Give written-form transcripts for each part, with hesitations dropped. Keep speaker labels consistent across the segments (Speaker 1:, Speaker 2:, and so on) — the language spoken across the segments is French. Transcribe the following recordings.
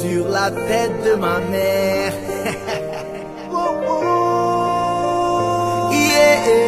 Speaker 1: sur la tête de ma mère. Oh, oh. Yeah.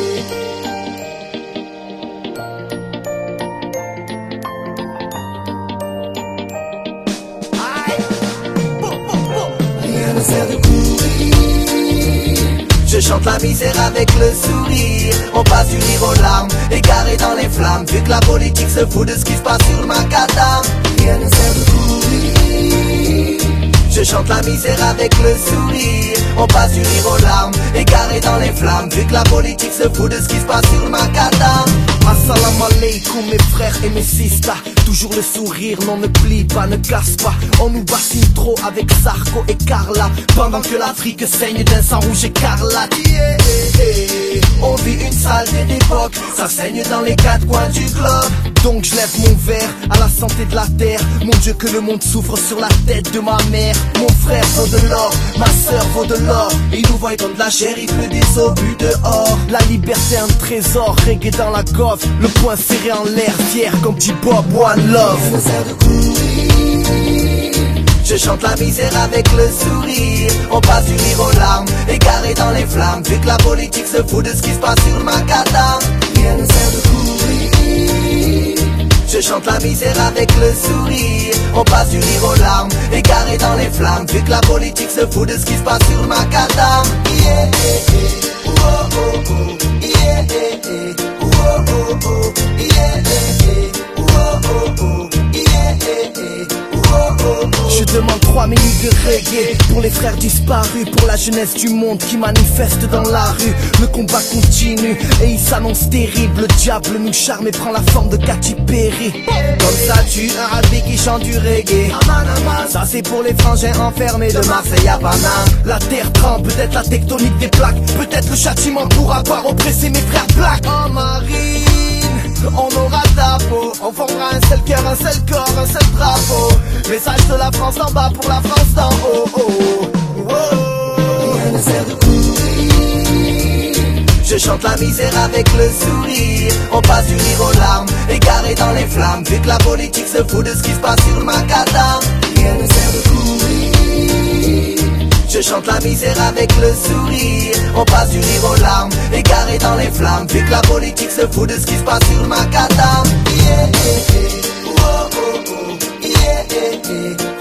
Speaker 1: Rien ne sert de courir. Je chante la misère avec le sourire. On passe du rire aux larmes, égaré dans les flammes. Vu que la politique se fout de ce qui se passe sur le macadam. Rien ne sert de courir. Je chante la misère avec le sourire. On passe du rire aux larmes, égaré dans les flammes. Vu que la politique se fout de ce qui se passe sur le macadam. Assalamu alaikum mes frères et mes sisters. Toujours le sourire, non ne plie pas, ne casse pas. On nous bassine trop avec Sarko et Carla. Pendant que l'Afrique saigne d'un sang rouge écarlate. Yeah. On vit une saleté d'époque, ça saigne dans les quatre coins du globe. Donc je lève mon verre à la santé de la terre. Mon Dieu que le monde souffre sur la tête de ma mère. Mon frère vaut de l'or, ma soeur vaut de l'or. Ils nous voient comme de la chair, il pleut des obus dehors. La liberté un trésor, reggae dans la goffe. Le poing serré en l'air, fier comme petit Bob One Love. Rien ne sert de courir. Je chante la misère avec le sourire. On passe du rire aux larmes, égaré dans les flammes. Vu que la politique se fout de ce qui se passe sur le macadam. Rien ne sert de courir. Je chante la misère avec le sourire. On passe du rire aux larmes, égaré dans les flammes. Vu que la politique se fout de ce qui se passe sur le macadam. Yeah, oh, oh, oh. Yeah, oh, oh, oh. Yeah, oh, oh, oh. Je demande 3 minutes de reggae pour les frères disparus, pour la jeunesse du monde qui manifeste dans la rue. Le combat continue et il s'annonce terrible. Le diable nous charme et prend la forme de Katy Perry. Comme ça tue un rabbi qui chante du reggae. Ça c'est pour les frangins enfermés de Marseille à Paname. La terre tremble, peut-être la tectonique des plaques. Peut-être le châtiment pour avoir oppressé mes frères blacks. En marine, on aura ta peau. On formera un seul cœur, un seul corps, un seul drapeau. Message de la France en bas pour la France d'en haut. Oh, oh, oh. Rien ne sert de courir. Je chante la misère avec le sourire. On passe du rire aux larmes, égaré dans les flammes. Vu que la politique se fout de ce qui se passe sur le macadam. Rien ne sert de courir. Je chante la misère avec le sourire. On passe du rire aux larmes, égaré dans les flammes. Vu que la politique se fout de ce qui se passe sur le macadam. Yeah, oh, oh, oh. Yeah,